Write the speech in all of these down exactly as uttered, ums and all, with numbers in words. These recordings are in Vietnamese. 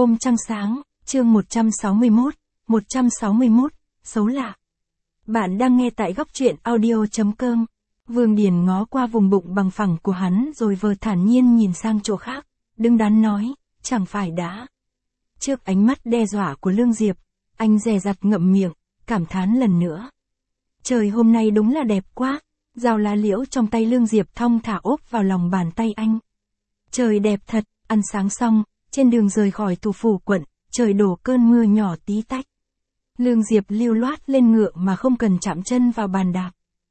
Hôm trăng sáng, chương một trăm sáu mươi mốt, một trăm sáu mươi mốt, xấu lạ. Bạn đang nghe tại góc truyện audio.com. Vương Điền ngó qua vùng bụng bằng phẳng của hắn rồi vờ thản nhiên nhìn sang chỗ khác, đứng đắn nói, chẳng phải đã. Trước ánh mắt đe dọa của Lương Diệp, anh dè dặt ngậm miệng, cảm thán lần nữa. Trời hôm nay đúng là đẹp quá, dao lá liễu trong tay Lương Diệp thong thả ốp vào lòng bàn tay anh. Trời đẹp thật, ăn sáng xong, trên đường rời khỏi thủ phủ quận, trời đổ cơn mưa nhỏ tí tách. Lương Diệp lưu loát lên ngựa mà không cần chạm chân vào bàn đạp.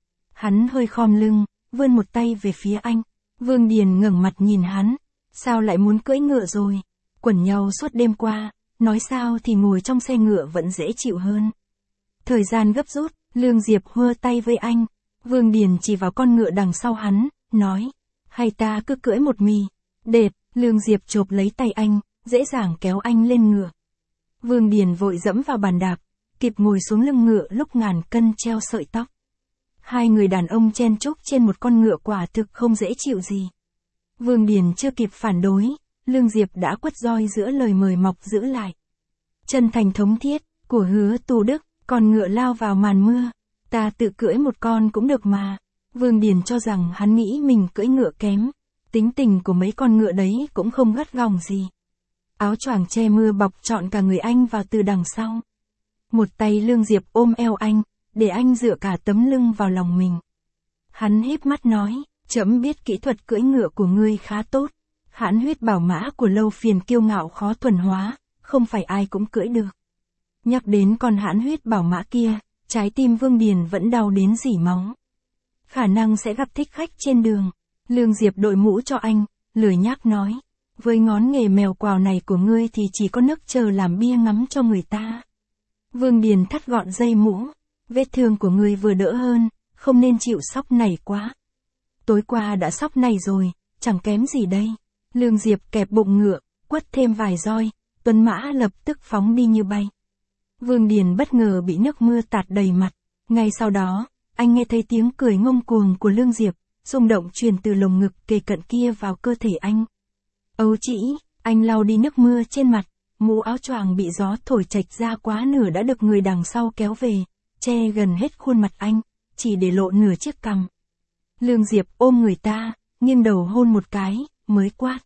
Hắn hơi khom lưng, vươn một tay về phía anh. Vương Điền ngẩng mặt nhìn hắn, sao lại muốn cưỡi ngựa rồi? Quẩn nhau suốt đêm qua, nói sao thì ngồi trong xe ngựa vẫn dễ chịu hơn. Thời gian gấp rút, Lương Diệp hơ tay với anh. Vương Điền chỉ vào con ngựa đằng sau hắn, nói, hay ta cứ cưỡi một mì. Đệt, Lương Diệp chộp lấy tay anh, dễ dàng kéo anh lên ngựa. Vương Điền vội dẫm vào bàn đạp, kịp ngồi xuống lưng ngựa lúc ngàn cân treo sợi tóc. Hai người đàn ông chen chúc trên một con ngựa quả thực không dễ chịu gì. Vương Điền chưa kịp phản đối, Lương Diệp đã quất roi giữa lời mời mọc giữ lại. Chân thành thống thiết, của Hứa Tu Đức, con ngựa lao vào màn mưa. Ta tự cưỡi một con cũng được mà. Vương Điền cho rằng hắn nghĩ mình cưỡi ngựa kém. Tính tình của mấy con ngựa đấy cũng không gắt gỏng gì. Áo choàng che mưa bọc trọn cả người anh vào từ đằng sau. Một tay Lương Diệp ôm eo anh, để anh dựa cả tấm lưng vào lòng mình. Hắn híp mắt nói, trẫm biết kỹ thuật cưỡi ngựa của ngươi khá tốt. Hãn huyết bảo mã của Lâu Phiền kiêu ngạo khó thuần hóa, không phải ai cũng cưỡi được. Nhắc đến con hãn huyết bảo mã kia, trái tim Vương Điền vẫn đau đến rỉ máu. Khả năng sẽ gặp thích khách trên đường. Lương Diệp đội mũ cho anh, lười nhác nói, với ngón nghề mèo quào này của ngươi thì chỉ có nước chờ làm bia ngắm cho người ta. Vương Điền thắt gọn dây mũ, vết thương của ngươi vừa đỡ hơn, không nên chịu sóc này quá. Tối qua đã sóc này rồi, chẳng kém gì đây. Lương Diệp kẹp bụng ngựa, quất thêm vài roi, tuấn mã lập tức phóng đi như bay. Vương Điền bất ngờ bị nước mưa tạt đầy mặt. Ngay sau đó, anh nghe thấy tiếng cười ngông cuồng của Lương Diệp, rung động truyền từ lồng ngực kề cận kia vào cơ thể anh. Âu chỉ, anh lau đi nước mưa trên mặt, mũ áo choàng bị gió thổi chệch ra quá nửa đã được người đằng sau kéo về, che gần hết khuôn mặt anh, chỉ để lộ nửa chiếc cằm. Lương Diệp ôm người ta, nghiêng đầu hôn một cái, mới quát.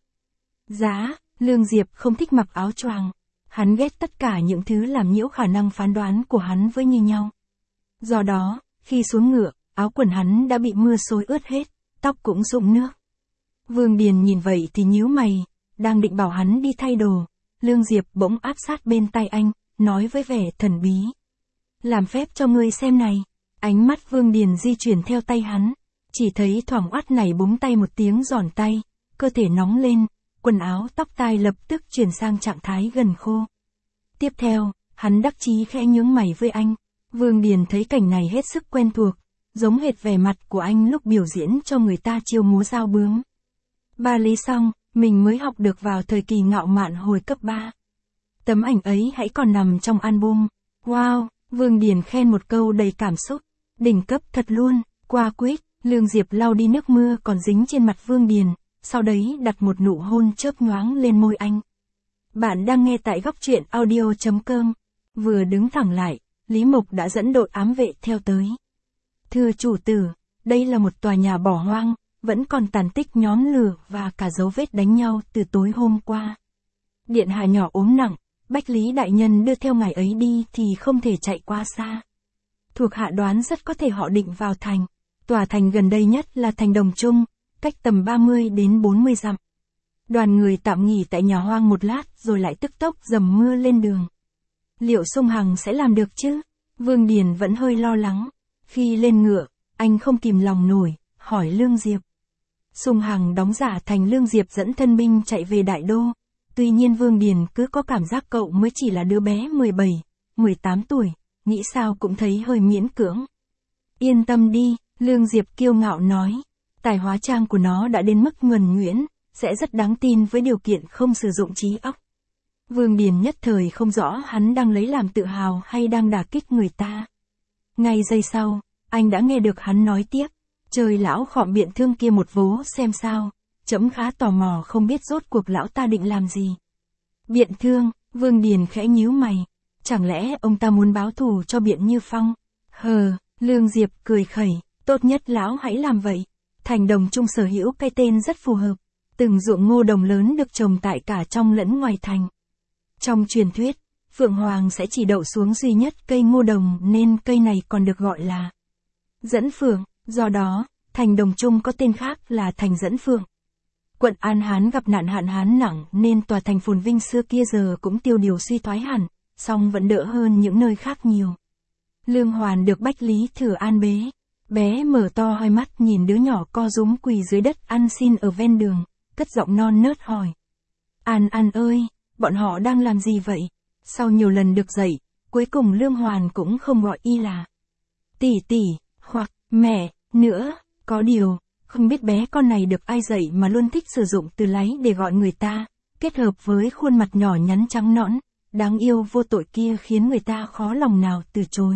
Giá, Lương Diệp không thích mặc áo choàng. Hắn ghét tất cả những thứ làm nhiễu khả năng phán đoán của hắn với như nhau. Do đó, khi xuống ngựa, áo quần hắn đã bị mưa xối ướt hết, tóc cũng rụng nước. Vương Điền nhìn vậy thì nhíu mày, đang định bảo hắn đi thay đồ. Lương Diệp bỗng áp sát bên tay anh, nói với vẻ thần bí. Làm phép cho ngươi xem này. Ánh mắt Vương Điền di chuyển theo tay hắn, chỉ thấy thoảng oát này búng tay một tiếng giòn tay, cơ thể nóng lên, quần áo tóc tai lập tức chuyển sang trạng thái gần khô. Tiếp theo, hắn đắc chí khẽ nhướng mày với anh. Vương Điền thấy cảnh này hết sức quen thuộc, giống hệt vẻ mặt của anh lúc biểu diễn cho người ta chiêu múa dao bướm. Ba lý xong, mình mới học được vào thời kỳ ngạo mạn hồi cấp ba. Tấm ảnh ấy hãy còn nằm trong album. Wow, Vương Điền khen một câu đầy cảm xúc. Đỉnh cấp thật luôn, qua quýt. Lương Diệp lau đi nước mưa còn dính trên mặt Vương Điền, sau đấy đặt một nụ hôn chớp nhoáng lên môi anh. Bạn đang nghe tại góc truyện audio.com. Vừa đứng thẳng lại, Lý Mộc đã dẫn đội ám vệ theo tới. Thưa chủ tử, đây là một tòa nhà bỏ hoang, vẫn còn tàn tích nhóm lửa và cả dấu vết đánh nhau từ tối hôm qua. Điện hạ nhỏ ốm nặng, Bách Lý đại nhân đưa theo ngài ấy đi thì không thể chạy quá xa. Thuộc hạ đoán rất có thể họ định vào thành. Tòa thành gần đây nhất là thành Đồng Trung, cách tầm ba mươi đến bốn mươi dặm. Đoàn người tạm nghỉ tại nhà hoang một lát rồi lại tức tốc dầm mưa lên đường. Liệu Sung Hằng sẽ làm được chứ? Vương Điền vẫn hơi lo lắng. Khi lên ngựa, anh không kìm lòng nổi, hỏi Lương Diệp. Sung Hằng đóng giả thành Lương Diệp dẫn thân binh chạy về Đại Đô. Tuy nhiên Vương Điền cứ có cảm giác cậu mới chỉ là đứa bé mười bảy, mười tám tuổi, nghĩ sao cũng thấy hơi miễn cưỡng. Yên tâm đi, Lương Diệp kiêu ngạo nói. Tài hóa trang của nó đã đến mức nhuần nhuyễn, sẽ rất đáng tin với điều kiện không sử dụng trí óc. Vương Điền nhất thời không rõ hắn đang lấy làm tự hào hay đang đả kích người ta. Ngay giây sau, anh đã nghe được hắn nói tiếp. Trời lão khọm biện thương kia một vố xem sao, trẫm khá tò mò không biết rốt cuộc lão ta định làm gì. Biện thương, Vương Điền khẽ nhíu mày. Chẳng lẽ ông ta muốn báo thù cho Biện Như Phong? Hờ, Lương Diệp cười khẩy, tốt nhất lão hãy làm vậy. Thành Đồng Trung sở hữu cái tên rất phù hợp. Từng ruộng ngô đồng lớn được trồng tại cả trong lẫn ngoài thành. Trong truyền thuyết, Phượng Hoàng sẽ chỉ đậu xuống duy nhất cây ngô đồng nên cây này còn được gọi là Dẫn Phượng, do đó, Thành Đồng Trung có tên khác là Thành Dẫn Phượng. Quận An Hán gặp nạn hạn hán nặng nên tòa thành phồn vinh xưa kia giờ cũng tiêu điều suy thoái hẳn, song vẫn đỡ hơn những nơi khác nhiều. Lương Hoàn được Bách Lý Thừa An bế. Bé mở to hai mắt nhìn đứa nhỏ co rúm quỳ dưới đất ăn xin ở ven đường, cất giọng non nớt hỏi. An An ơi, bọn họ đang làm gì vậy? Sau nhiều lần được dạy, cuối cùng Lương Hoàn cũng không gọi y là tỷ tỷ, hoặc mẹ, nữa, có điều, không biết bé con này được ai dạy mà luôn thích sử dụng từ láy để gọi người ta, kết hợp với khuôn mặt nhỏ nhắn trắng nõn, đáng yêu vô tội kia khiến người ta khó lòng nào từ chối.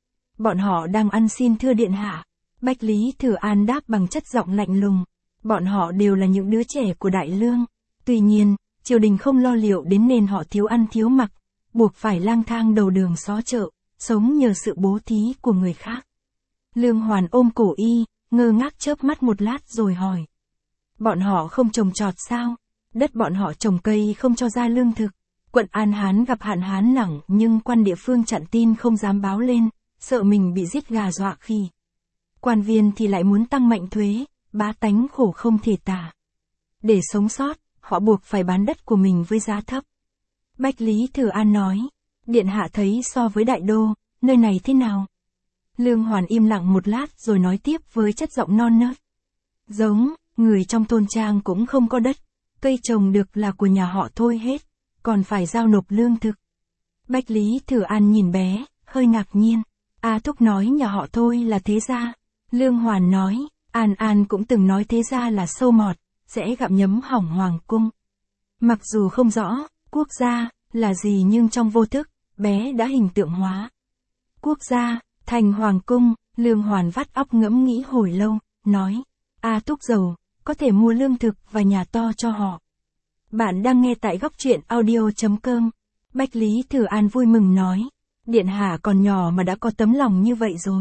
Bọn họ đang ăn xin thưa điện hạ. Bách Lý Thừa An đáp bằng chất giọng lạnh lùng. Bọn họ đều là những đứa trẻ của Đại Lương. Tuy nhiên, triều đình không lo liệu đến nên họ thiếu ăn thiếu mặc, buộc phải lang thang đầu đường xó chợ, sống nhờ sự bố thí của người khác. Lương Hoàn ôm cổ y, ngơ ngác chớp mắt một lát rồi hỏi. Bọn họ không trồng trọt sao? Đất bọn họ trồng cây không cho ra lương thực. Quận An Hán gặp hạn hán nặng nhưng quan địa phương chặn tin không dám báo lên, sợ mình bị giết gà dọa khỉ. Quan viên thì lại muốn tăng mạnh thuế, bá tánh khổ không thể tả. Để sống sót, họ buộc phải bán đất của mình với giá thấp. Bách Lý Thừa An nói, điện hạ thấy so với Đại Đô, nơi này thế nào? Lương Hoàn im lặng một lát rồi nói tiếp với chất giọng non nớt. Giống, người trong thôn trang cũng không có đất, cây trồng được là của nhà họ thôi hết, còn phải giao nộp lương thực. Bách Lý Thừa An nhìn bé, hơi ngạc nhiên. A Thúc nói nhà họ thôi là thế gia. Lương Hoàn nói, An An cũng từng nói thế gia là sâu mọt, sẽ gặm nhấm hỏng hoàng cung. Mặc dù không rõ, quốc gia, là gì nhưng trong vô thức, bé đã hình tượng hóa. Quốc gia, thành hoàng cung, Lương Hoàn vắt óc ngẫm nghĩ hồi lâu, nói, A Thúc giàu, có thể mua lương thực và nhà to cho họ. Bạn đang nghe tại góc truyện audio chấm com. Bách Lý Thừa An vui mừng nói, điện hạ còn nhỏ mà đã có tấm lòng như vậy rồi.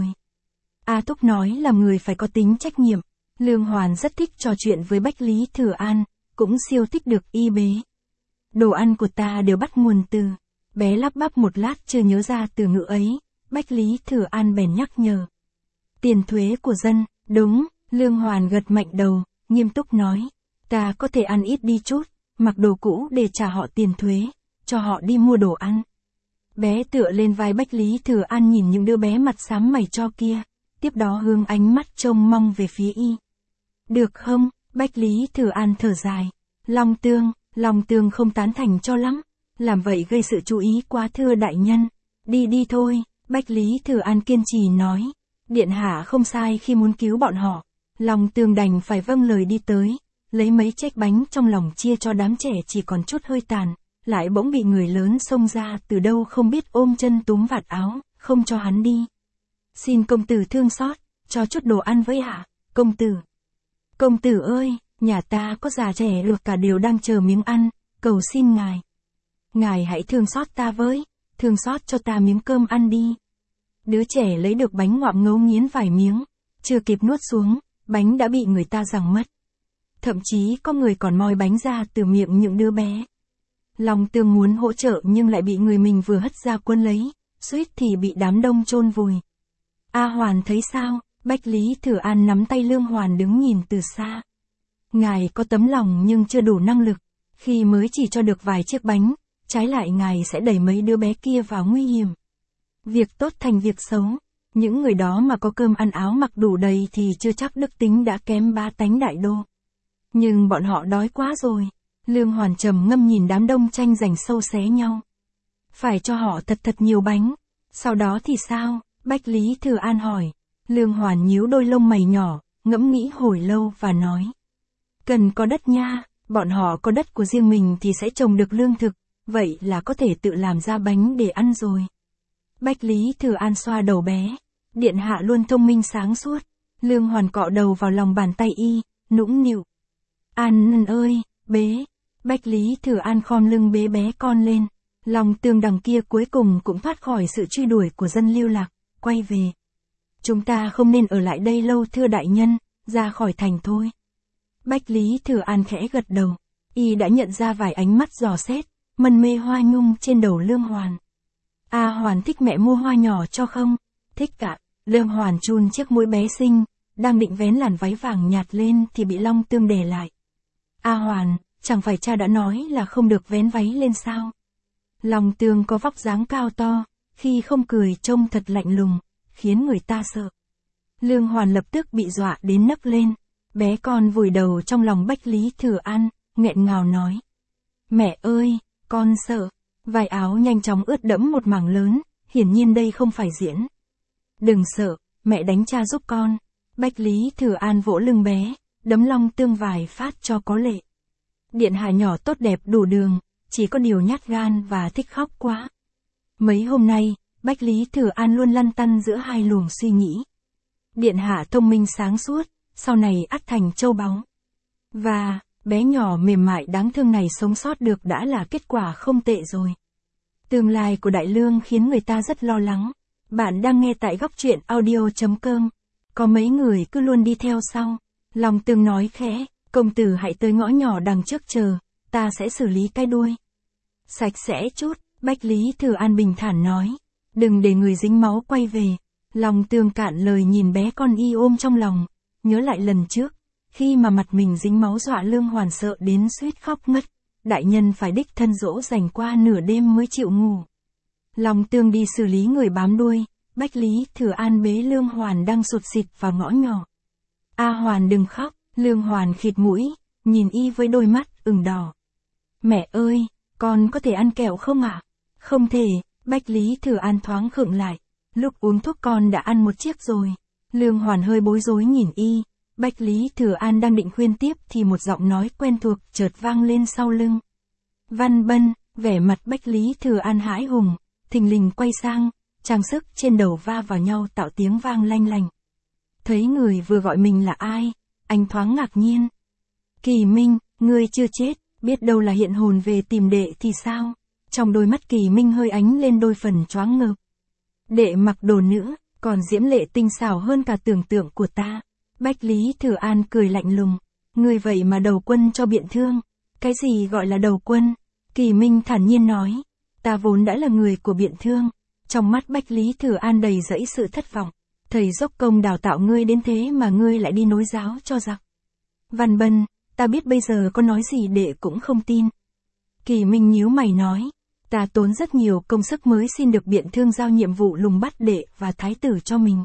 A Thúc nói làm người phải có tính trách nhiệm. Lương Hoàn rất thích trò chuyện với Bách Lý Thừa An, cũng siêu thích được y bế. Đồ ăn của ta đều bắt nguồn từ. Bé lắp bắp một lát chưa nhớ ra từ ngữ ấy, Bách Lý Thừa An bèn nhắc nhở. Tiền thuế của dân, đúng, Lương Hoàn gật mạnh đầu, nghiêm túc nói. Ta có thể ăn ít đi chút, mặc đồ cũ để trả họ tiền thuế, cho họ đi mua đồ ăn. Bé tựa lên vai Bách Lý Thừa An nhìn những đứa bé mặt xám mày cho kia, tiếp đó hướng ánh mắt trông mong về phía y. Được không? Bách Lý Thừa An thở dài. Long Tương, Long Tương không tán thành cho lắm. Làm vậy gây sự chú ý quá thưa đại nhân. Đi đi thôi, Bách Lý Thừa An kiên trì nói. Điện hạ không sai khi muốn cứu bọn họ. Long Tương đành phải vâng lời đi tới, lấy mấy chiếc bánh trong lòng chia cho đám trẻ chỉ còn chút hơi tàn, lại bỗng bị người lớn xông ra từ đâu không biết ôm chân túm vạt áo, không cho hắn đi. Xin công tử thương xót, cho chút đồ ăn với hạ, công tử. Công tử ơi, nhà ta có già trẻ được cả đều đang chờ miếng ăn, cầu xin ngài. Ngài hãy thương xót ta với, thương xót cho ta miếng cơm ăn đi. Đứa trẻ lấy được bánh ngoạm ngấu nghiến vài miếng, chưa kịp nuốt xuống, bánh đã bị người ta giằng mất. Thậm chí có người còn moi bánh ra từ miệng những đứa bé. Long Tương muốn hỗ trợ nhưng lại bị người mình vừa hất ra quân lấy, suýt thì bị đám đông chôn vùi. A Hoàn thấy sao? Bách Lý Thừa An nắm tay Lương Hoàn đứng nhìn từ xa. Ngài có tấm lòng nhưng chưa đủ năng lực, khi mới chỉ cho được vài chiếc bánh, trái lại ngài sẽ đẩy mấy đứa bé kia vào nguy hiểm. Việc tốt thành việc xấu, những người đó mà có cơm ăn áo mặc đủ đầy thì chưa chắc đức tính đã kém ba tánh Đại Đô. Nhưng bọn họ đói quá rồi. Lương Hoàn trầm ngâm nhìn đám đông tranh giành sâu xé nhau. Phải cho họ thật thật nhiều bánh. Sau đó thì sao? Bách Lý Thừa An hỏi. Lương Hoàn nhíu đôi lông mày nhỏ, ngẫm nghĩ hồi lâu và nói. Cần có đất nha, bọn họ có đất của riêng mình thì sẽ trồng được lương thực, vậy là có thể tự làm ra bánh để ăn rồi. Bách Lý Thừa An xoa đầu bé. Điện hạ luôn thông minh sáng suốt. Lương Hoàn cọ đầu vào lòng bàn tay y, nũng nịu. An ơi, bế. Bách Lý Thừa An khom lưng bế bé con lên. Long Tương đằng kia cuối cùng cũng thoát khỏi sự truy đuổi của dân lưu lạc, quay về. Chúng ta không nên ở lại đây lâu thưa đại nhân, ra khỏi thành thôi. Bách Lý Thừa An khẽ gật đầu, y đã nhận ra vài ánh mắt dò xét, mân mê hoa nhung trên đầu Lương Hoàn. A Hoàn thích mẹ mua hoa nhỏ cho không? Thích cả. Lương Hoàn chun chiếc mũi bé xinh, đang định vén làn váy vàng nhạt lên thì bị Long Tương đè lại. A Hoàn, chẳng phải cha đã nói là không được vén váy lên sao? Long Tương có vóc dáng cao to, khi không cười trông thật lạnh lùng, khiến người ta sợ. Lương Hoàn lập tức bị dọa đến nấc lên, bé con vùi đầu trong lòng Bách Lý Thừa An, nghẹn ngào nói. Mẹ ơi, con sợ. Vải áo nhanh chóng ướt đẫm một mảng lớn, hiển nhiên đây không phải diễn. Đừng sợ, mẹ đánh cha giúp con. Bách Lý Thừa An vỗ lưng bé, đấm Long Tương vài phát cho có lệ. Điện hạ nhỏ tốt đẹp đủ đường, chỉ có điều nhát gan và thích khóc quá. Mấy hôm nay, Bách Lý Thừa An luôn lăn tăn giữa hai luồng suy nghĩ. Điện hạ thông minh sáng suốt, sau này ắt thành châu báu. Và, bé nhỏ mềm mại đáng thương này sống sót được đã là kết quả không tệ rồi. Tương lai của Đại Lương khiến người ta rất lo lắng. Bạn đang nghe tại góc truyện audio chấm com. Có mấy người cứ luôn đi theo sau. Long Tương nói khẽ, công tử hãy tới ngõ nhỏ đằng trước chờ, ta sẽ xử lý cái đuôi. Sạch sẽ chút, Bách Lý Thừa An bình thản nói. Đừng để người dính máu quay về. Long Tương cạn lời nhìn bé con y ôm trong lòng. Nhớ lại lần trước, khi mà mặt mình dính máu dọa Lương Hoàn sợ đến suýt khóc ngất. Đại nhân phải đích thân dỗ dành qua nửa đêm mới chịu ngủ. Long Tương đi xử lý người bám đuôi, Bách Lý Thừa An bế Lương Hoàn đang sụt sịt vào ngõ nhỏ. A Hoàn đừng khóc, Lương Hoàn khịt mũi, nhìn y với đôi mắt ửng đỏ. Mẹ ơi, con có thể ăn kẹo không ạ? À? Không thể, Bách Lý Thừa An thoáng khựng lại. Lúc uống thuốc con đã ăn một chiếc rồi. Lương Hoàn hơi bối rối nhìn y. Bách Lý Thừa An đang định khuyên tiếp thì một giọng nói quen thuộc chợt vang lên sau lưng. Văn Bân, vẻ mặt Bách Lý Thừa An hãi hùng, thình lình quay sang, trang sức trên đầu va vào nhau tạo tiếng vang lanh lành. Thấy người vừa gọi mình là ai, anh thoáng ngạc nhiên. Kỳ Minh, ngươi chưa chết, biết đâu là hiện hồn về tìm đệ thì sao? Trong đôi mắt Kỳ Minh hơi ánh lên đôi phần choáng ngợp. Đệ mặc đồ nữ, còn diễm lệ tinh xảo hơn cả tưởng tượng của ta. Bách Lý Thừa An cười lạnh lùng. Ngươi vậy mà đầu quân cho Biện Thương. Cái gì gọi là đầu quân? Kỳ Minh thản nhiên nói. Ta vốn đã là người của Biện Thương. Trong mắt Bách Lý Thừa An đầy dẫy sự thất vọng. Thầy dốc công đào tạo ngươi đến thế mà ngươi lại đi nối giáo cho giặc. Văn Bân, ta biết bây giờ có nói gì đệ cũng không tin. Kỳ Minh nhíu mày nói. Ta tốn rất nhiều công sức mới xin được Biện Thương giao nhiệm vụ lùng bắt đệ và thái tử cho mình.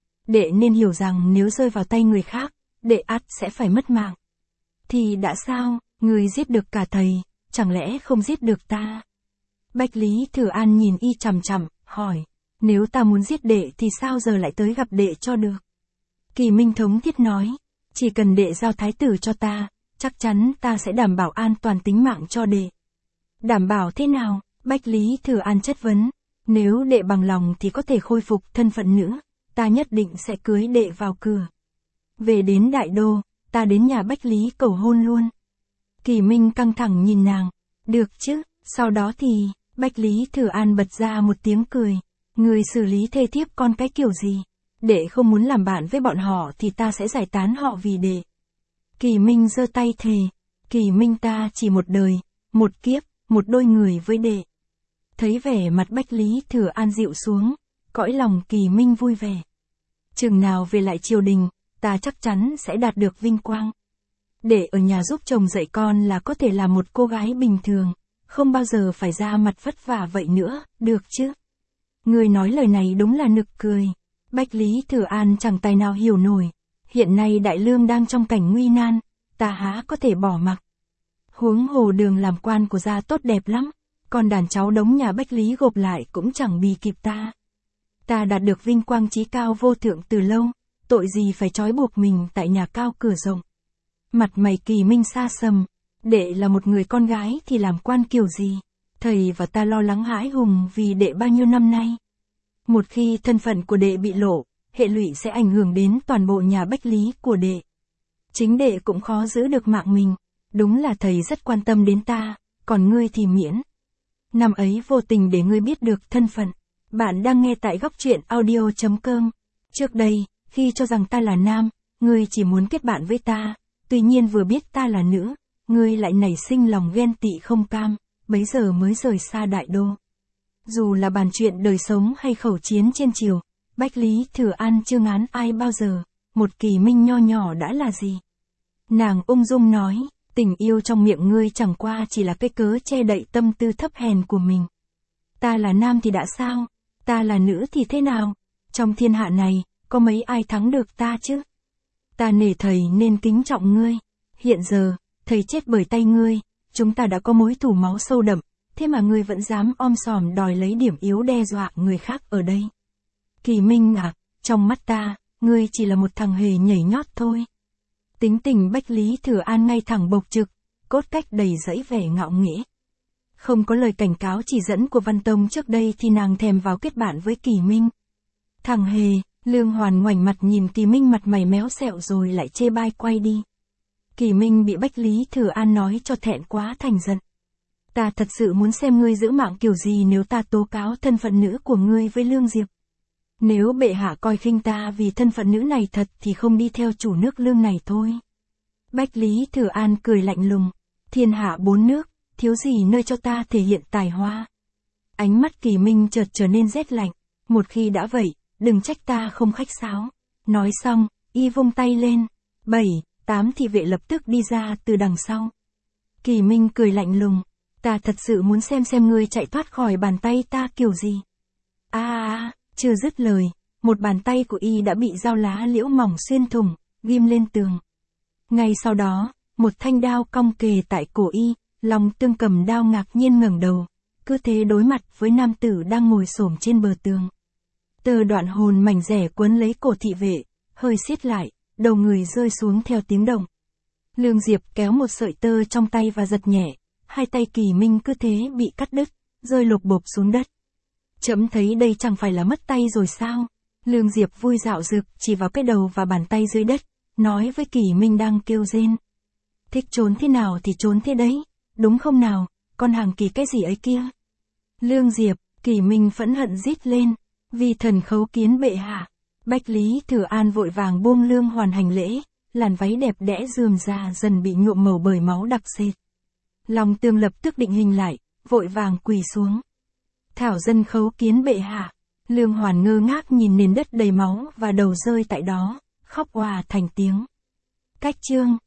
Đệ nên hiểu rằng nếu rơi vào tay người khác, đệ ắt sẽ phải mất mạng. Thì đã sao, người giết được cả thầy, chẳng lẽ không giết được ta? Bách Lý Thừa An nhìn y chằm chằm, hỏi, nếu ta muốn giết đệ thì sao giờ lại tới gặp đệ cho được? Kỳ Minh thống thiết nói, chỉ cần đệ giao thái tử cho ta, chắc chắn ta sẽ đảm bảo an toàn tính mạng cho đệ. Đảm bảo thế nào? Bách Lý Thừa An chất vấn, nếu đệ bằng lòng thì có thể khôi phục thân phận nữa, ta nhất định sẽ cưới đệ vào cửa. Về đến Đại Đô, ta đến nhà Bách Lý cầu hôn luôn. Kỳ Minh căng thẳng nhìn nàng, được chứ, sau đó thì, Bách Lý Thừa An bật ra một tiếng cười, người xử lý thê thiếp con cái kiểu gì, đệ không muốn làm bạn với bọn họ thì ta sẽ giải tán họ vì đệ. Kỳ Minh giơ tay thề, Kỳ Minh ta chỉ một đời, một kiếp, một đôi người với đệ. Thấy vẻ mặt Bách Lý Thừa An dịu xuống, cõi lòng Kỳ Minh vui vẻ. Chừng nào về lại triều đình, ta chắc chắn sẽ đạt được vinh quang. Để ở nhà giúp chồng dạy con là có thể là một cô gái bình thường, không bao giờ phải ra mặt vất vả vậy nữa, được chứ? Người nói lời này đúng là nực cười. Bách Lý Thừa An chẳng tài nào hiểu nổi. Hiện nay Đại Lương đang trong cảnh nguy nan, ta há có thể bỏ mặc. Huống hồ Đường làm quan của gia tốt đẹp lắm, còn đàn cháu đống nhà Bách Lý gộp lại cũng chẳng bì kịp ta. Ta đạt được vinh quang chí cao vô thượng từ lâu, tội gì phải trói buộc mình tại nhà cao cửa rộng. Mặt mày Kỳ Minh xa sầm, đệ là một người con gái thì làm quan kiểu gì? Thầy và ta lo lắng hãi hùng vì đệ bao nhiêu năm nay. Một khi thân phận của đệ bị lộ, hệ lụy sẽ ảnh hưởng đến toàn bộ nhà Bách Lý của đệ. Chính đệ cũng khó giữ được mạng mình, đúng là thầy rất quan tâm đến ta, còn ngươi thì miễn. Năm ấy vô tình để ngươi biết được thân phận. Bạn đang nghe tại góc truyện audio chấm com. Trước đây, khi cho rằng ta là nam, ngươi chỉ muốn kết bạn với ta. Tuy nhiên vừa biết ta là nữ, ngươi lại nảy sinh lòng ghen tị không cam, bấy giờ mới rời xa đại đô. Dù là bàn chuyện đời sống hay khẩu chiến trên triều, Bách Lý Thừa An chưa ngán ai bao giờ, một Kỳ Minh nho nhỏ đã là gì. Nàng ung dung nói, tình yêu trong miệng ngươi chẳng qua chỉ là cái cớ che đậy tâm tư thấp hèn của mình. Ta là nam thì đã sao, ta là nữ thì thế nào, trong thiên hạ này, có mấy ai thắng được ta chứ? Ta nể thầy nên kính trọng ngươi, hiện giờ, thầy chết bởi tay ngươi, chúng ta đã có mối thù máu sâu đậm, thế mà ngươi vẫn dám om sòm đòi lấy điểm yếu đe dọa người khác ở đây. Kỳ Minh à, trong mắt ta, ngươi chỉ là một thằng hề nhảy nhót thôi. Tính tình Bách Lý Thừa An ngay thẳng bộc trực, cốt cách đầy dẫy vẻ ngạo nghễ. Không có lời cảnh cáo chỉ dẫn của Văn Tông trước đây thì nàng thèm vào kết bạn với Kỳ Minh. Thằng hề, Lương Hoàn ngoảnh mặt nhìn Kỳ Minh mặt mày méo xẹo rồi lại chê bai quay đi. Kỳ Minh bị Bách Lý Thừa An nói cho thẹn quá thành giận. Ta thật sự muốn xem ngươi giữ mạng kiểu gì nếu ta tố cáo thân phận nữ của ngươi với Lương Diệp. Nếu bệ hạ coi khinh ta vì thân phận nữ này thật thì không đi theo chủ nước Lương này thôi. Bách Lý Thừa An cười lạnh lùng. Thiên hạ bốn nước, thiếu gì nơi cho ta thể hiện tài hoa. Ánh mắt Kỳ Minh chợt trở nên rét lạnh. Một khi đã vậy, đừng trách ta không khách sáo. Nói xong, y vung tay lên. Bảy, tám thị vệ lập tức đi ra từ đằng sau. Kỳ Minh cười lạnh lùng. Ta thật sự muốn xem xem ngươi chạy thoát khỏi bàn tay ta kiểu gì. A à, chưa dứt lời, một bàn tay của y đã bị dao lá liễu mỏng xuyên thủng, ghim lên tường. Ngay sau đó, một thanh đao cong kề tại cổ y, Long Tương cầm đao ngạc nhiên ngẩng đầu, cứ thế đối mặt với nam tử đang ngồi xổm trên bờ tường. Tơ đoạn hồn mảnh rẻ quấn lấy cổ thị vệ, hơi siết lại, đầu người rơi xuống theo tiếng động. Lương Diệp kéo một sợi tơ trong tay và giật nhẹ, hai tay Kỳ Minh cứ thế bị cắt đứt, rơi lục bộp xuống đất. Chấm thấy đây chẳng phải là mất tay rồi sao? Lương Diệp vui dạo dực chỉ vào cái đầu và bàn tay dưới đất, nói với Kỳ Minh đang kêu rên. Thích trốn thế nào thì trốn thế đấy, đúng không nào, con hàng kỳ cái gì ấy kia? Lương Diệp, Kỳ Minh phẫn hận rít lên, vì thần khấu kiến bệ hạ. Bách Lý Thừa An vội vàng buông Lương Hoàn hành lễ, làn váy đẹp đẽ rườm rà dần bị nhuộm màu bởi máu đặc sệt. Long Tương lập tức định hình lại, vội vàng quỳ xuống. Thảo dân khấu kiến bệ hạ. Lương Hoàn ngơ ngác nhìn nền đất đầy máu và đầu rơi tại đó, khóc òa thành tiếng. Cách chương